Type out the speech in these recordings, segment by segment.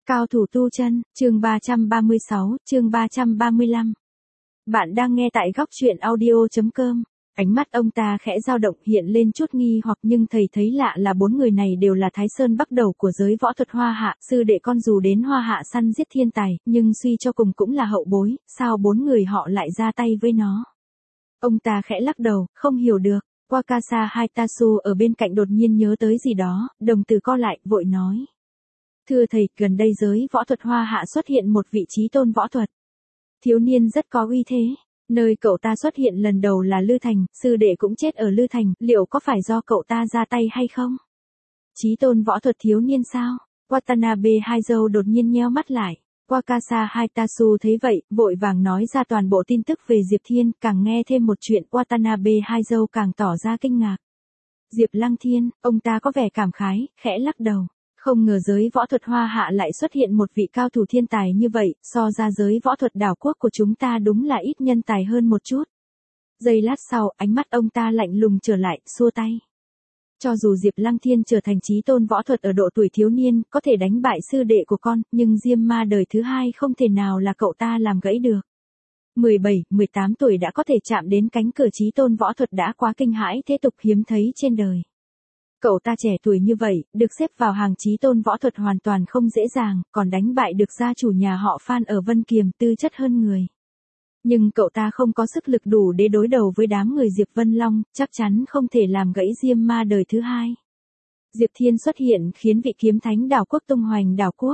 Cao thủ tu chân, chương 336, chương 335. Bạn đang nghe tại góc truyện audio.com. Ánh mắt ông ta khẽ dao động hiện lên chút nghi hoặc nhưng thầy thấy lạ là bốn người này đều là Thái Sơn bắt đầu của giới võ thuật Hoa Hạ, sư đệ con dù đến Hoa Hạ săn giết thiên tài, nhưng suy cho cùng cũng là hậu bối, sao bốn người họ lại ra tay với nó? Ông ta khẽ lắc đầu, không hiểu được. Wakasa Haitasu ở bên cạnh đột nhiên nhớ tới gì đó, đồng tử co lại, vội nói. Thưa thầy, gần đây giới võ thuật Hoa Hạ xuất hiện một vị trí tôn võ thuật. Thiếu niên rất có uy thế. Nơi cậu ta xuất hiện lần đầu là Lư Thành, sư đệ cũng chết ở Lư Thành, liệu có phải do cậu ta ra tay hay không? Chí tôn võ thuật thiếu niên sao? Watanabe Haizou đột nhiên nheo mắt lại. Wakasa Haitasu thấy vậy, vội vàng nói ra toàn bộ tin tức về Diệp Thiên, càng nghe thêm một chuyện Watanabe Haizou càng tỏ ra kinh ngạc. Diệp Lăng Thiên, ông ta có vẻ cảm khái, khẽ lắc đầu. Không ngờ giới võ thuật Hoa Hạ lại xuất hiện một vị cao thủ thiên tài như vậy, so ra giới võ thuật đảo quốc của chúng ta đúng là ít nhân tài hơn một chút. Giây lát sau, ánh mắt ông ta lạnh lùng trở lại, xua tay. Cho dù Diệp Lăng Thiên trở thành chí tôn võ thuật ở độ tuổi thiếu niên, có thể đánh bại sư đệ của con, nhưng Diêm Ma đời thứ hai không thể nào là cậu ta làm gãy được. 17, 18 tuổi đã có thể chạm đến cánh cửa chí tôn võ thuật đã quá kinh hãi thế tục hiếm thấy trên đời. Cậu ta trẻ tuổi như vậy, được xếp vào hàng chí tôn võ thuật hoàn toàn không dễ dàng, còn đánh bại được gia chủ nhà họ Phan ở Vân Kiềm tư chất hơn người. Nhưng cậu ta không có sức lực đủ để đối đầu với đám người Diệp Vân Long, chắc chắn không thể làm gãy Diêm Ma đời thứ hai. Diệp Thiên xuất hiện khiến vị kiếm thánh đảo quốc tung hoành đảo quốc.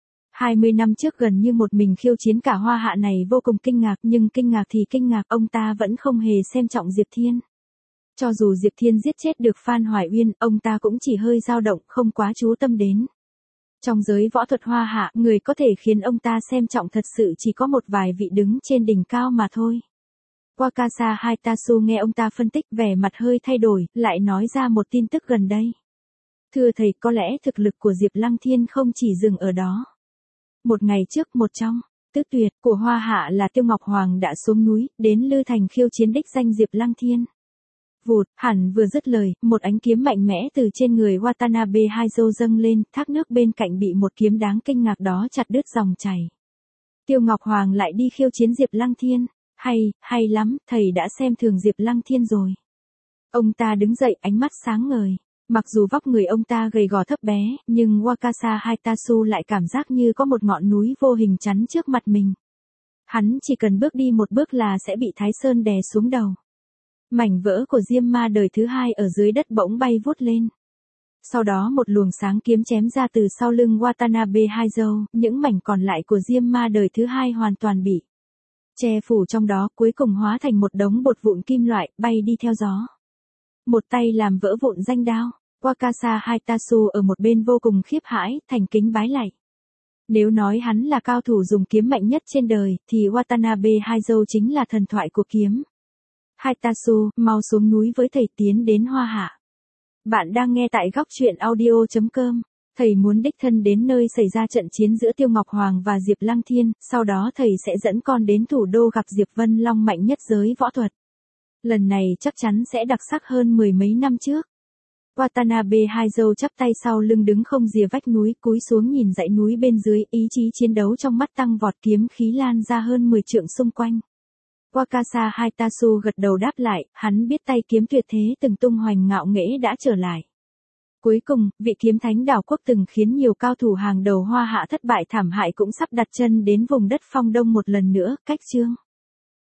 20 năm trước gần như một mình khiêu chiến cả Hoa Hạ này vô cùng kinh ngạc, nhưng kinh ngạc thì kinh ngạc, ông ta vẫn không hề xem trọng Diệp Thiên. Cho dù Diệp Thiên giết chết được Phan Hoài Uyên, ông ta cũng chỉ hơi dao động, không quá chú tâm đến. Trong giới võ thuật Hoa Hạ, người có thể khiến ông ta xem trọng thật sự chỉ có một vài vị đứng trên đỉnh cao mà thôi. Wakasa Haitasu nghe ông ta phân tích vẻ mặt hơi thay đổi, lại nói ra một tin tức gần đây. Thưa thầy, có lẽ thực lực của Diệp Lăng Thiên không chỉ dừng ở đó. Một ngày trước, một trong tứ tuyệt của Hoa Hạ là Tiêu Ngọc Hoàng đã xuống núi, đến Lư Thành khiêu chiến đích danh Diệp Lăng Thiên. Vụt, hẳn vừa dứt lời, một ánh kiếm mạnh mẽ từ trên người Watanabe Haizou dâng lên, thác nước bên cạnh bị một kiếm đáng kinh ngạc đó chặt đứt dòng chảy. Tiêu Ngọc Hoàng lại đi khiêu chiến Diệp Lăng Thiên, hay lắm, thầy đã xem thường Diệp Lăng Thiên rồi. Ông ta đứng dậy, ánh mắt sáng ngời. Mặc dù vóc người ông ta gầy gò thấp bé, nhưng Wakasa Haitasu lại cảm giác như có một ngọn núi vô hình chắn trước mặt mình. Hắn chỉ cần bước đi một bước là sẽ bị Thái Sơn đè xuống đầu. Mảnh vỡ của Diêm Ma đời thứ hai ở dưới đất bỗng bay vút lên. Sau đó một luồng sáng kiếm chém ra từ sau lưng Watanabe Haizou, những mảnh còn lại của Diêm Ma đời thứ hai hoàn toàn bị che phủ trong đó, cuối cùng hóa thành một đống bột vụn kim loại, bay đi theo gió. Một tay làm vỡ vụn danh đao, Wakasa Haitasu ở một bên vô cùng khiếp hãi, thành kính bái lạy. Nếu nói hắn là cao thủ dùng kiếm mạnh nhất trên đời, thì Watanabe Haizou chính là thần thoại của kiếm. Haitasu, mau xuống núi với thầy tiến đến Hoa Hạ. Bạn đang nghe tại góc truyện audio.com. Thầy muốn đích thân đến nơi xảy ra trận chiến giữa Tiêu Ngọc Hoàng và Diệp Lăng Thiên, sau đó thầy sẽ dẫn con đến thủ đô gặp Diệp Vân Long mạnh nhất giới võ thuật. Lần này chắc chắn sẽ đặc sắc hơn mười mấy năm trước. Watanabe Haizou chắp tay sau lưng đứng không rìa vách núi, cúi xuống nhìn dãy núi bên dưới, ý chí chiến đấu trong mắt tăng vọt, kiếm khí lan ra hơn 10 trượng xung quanh. Wakasa Haitasu gật đầu đáp lại, hắn biết tay kiếm tuyệt thế từng tung hoành ngạo nghễ đã trở lại. Cuối cùng, vị kiếm thánh đảo quốc từng khiến nhiều cao thủ hàng đầu Hoa Hạ thất bại thảm hại cũng sắp đặt chân đến vùng đất Phong Đông một lần nữa, cách chương.